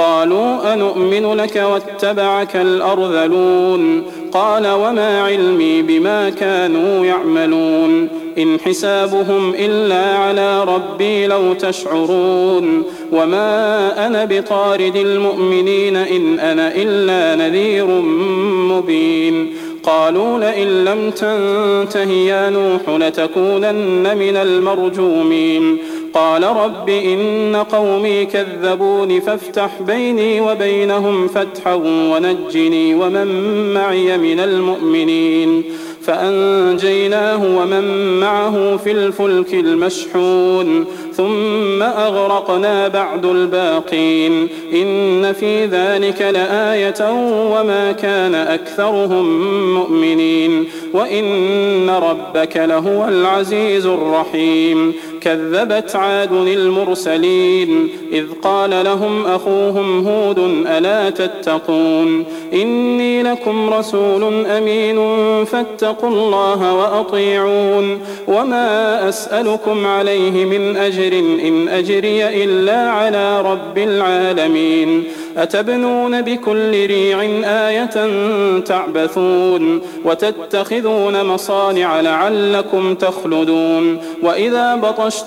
قالوا أنؤمن لك واتبعك الأرذلون قال وما علمي بما كانوا يعملون إن حسابهم إلا على ربي لو تشعرون وما أنا بطارد المؤمنين إن أنا إلا نذير مبين قالوا لئن لم تنته يا نوح لتكونن من المرجومين قال رب إن قومي كذبون فافتح بيني وبينهم فتحا ونجني ومن معي من المؤمنين فأنجيناه ومن معه في الفلك المشحون ثم أغرقنا بعد الباقين إن في ذلك لآية وما كان أكثرهم مؤمنين وإن ربك لهو العزيز الرحيم كذبت عاد المرسلين إذ قال لهم أخوهم هود ألا تتقون إني لكم رسول أمين فاتقوا الله وأطيعون وما أسألكم عليه من أجر إن أجري إلا على رب العالمين أتبنون بكل ريع آية تعبثون وتتخذون مصانع لعلكم تخلدون وإذا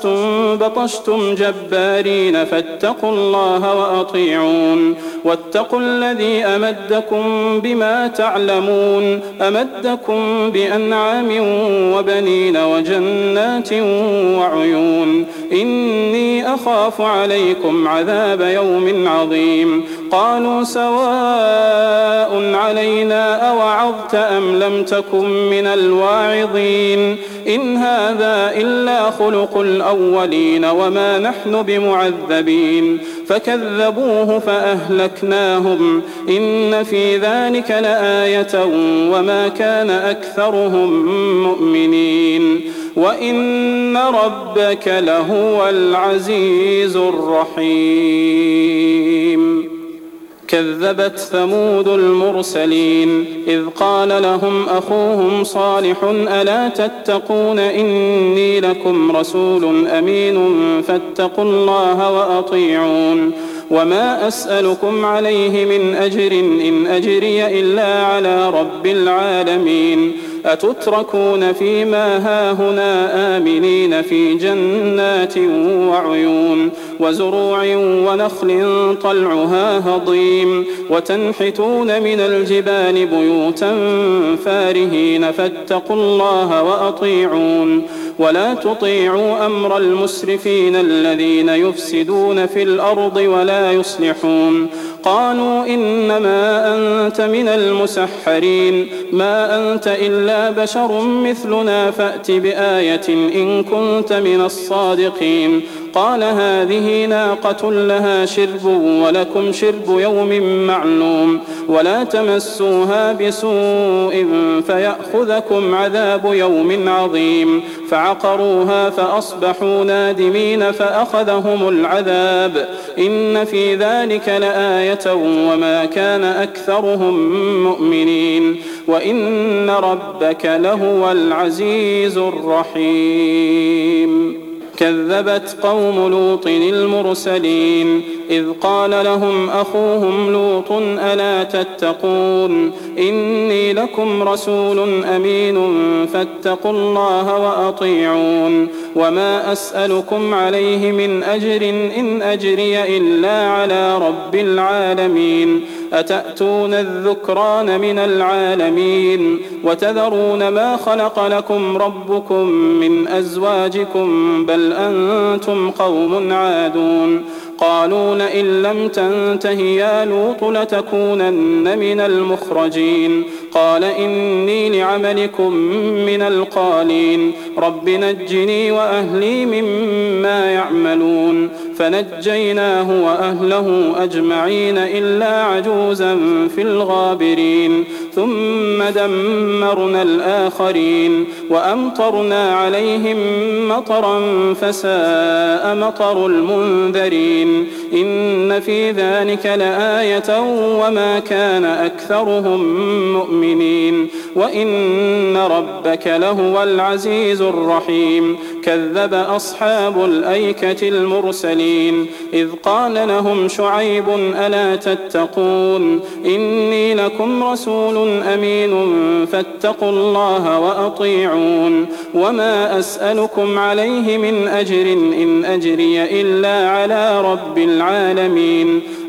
بطشتم جبارين فاتقوا الله وأطيعون واتقوا الذي أمدكم بما تعلمون أمدكم بأنعام وبنين وجنات وعيون إني أخاف عليكم عذاب يوم عظيم قالوا سواء علينا أوعظت أم لم تكن من الواعظين إن هذا إلا خلق الأولين وما نحن بمعذبين فكذبوه فأهلكناهم إن في ذلك لآية وما كان أكثرهم مؤمنين وإن ربك لهو العزيز الرحيم كذبت ثمود المرسلين إذ قال لهم أخوهم صالح ألا تتقون إني لكم رسول أمين فاتقوا الله وأطيعون وما أسألكم عليه من أجر إن أجري إلا على رب العالمين أتتركون فيما هاهنا آمنين في جنات وعيون وزروع ونخل طلعها هضيم وتنحتون من الجبال بيوتا فارهين فاتقوا الله وأطيعون ولا تطيعوا أمر المسرفين الذين يفسدون في الأرض ولا يصلحون قالوا إنما أنت من المسحرين ما أنت إلا بشر مثلنا فأت بآية إن كنت من الصادقين قال هذه ناقة لها شرب ولكم شرب يوم معلوم ولا تمسوها بسوء فيأخذكم عذاب يوم عظيم فعقروها فأصبحوا نادمين فأخذهم العذاب إن في ذلك لآية وما كان أكثرهم مؤمنين وإن ربك لهو العزيز الرحيم كذبت قوم لوط المرسلين إذ قال لهم أخوهم لوط ألا تتقون إني لكم رسول أمين فاتقوا الله وأطيعون وما أسألكم عليه من أجر إن أجري إلا على رب العالمين أتأتون الذكران من العالمين وتذرون ما خلق لكم ربكم من أزواجكم بل أنتم قوم عادون قالوا لئن لم تنته يا لوط لتكونن من المخرجين قال إني لعملكم من القالين رب نجني وأهلي مما يعملون فنجيناه وأهله أجمعين إلا عجوزا في الغابرين ثم دمرنا الآخرين وأمطرنا عليهم مطرا فساء مطر المنذرين إن في ذلك لآية وما كان أكثرهم مؤمنين وإن ربك لهو العزيز الرحيم كذب أصحاب الأيكة المرسلين إذ قال لهم شعيب ألا تتقون إني لكم رسول أمين فاتقوا الله وأطيعون وما أسألكم عليه من أجر إن أجري إلا على رب العالمين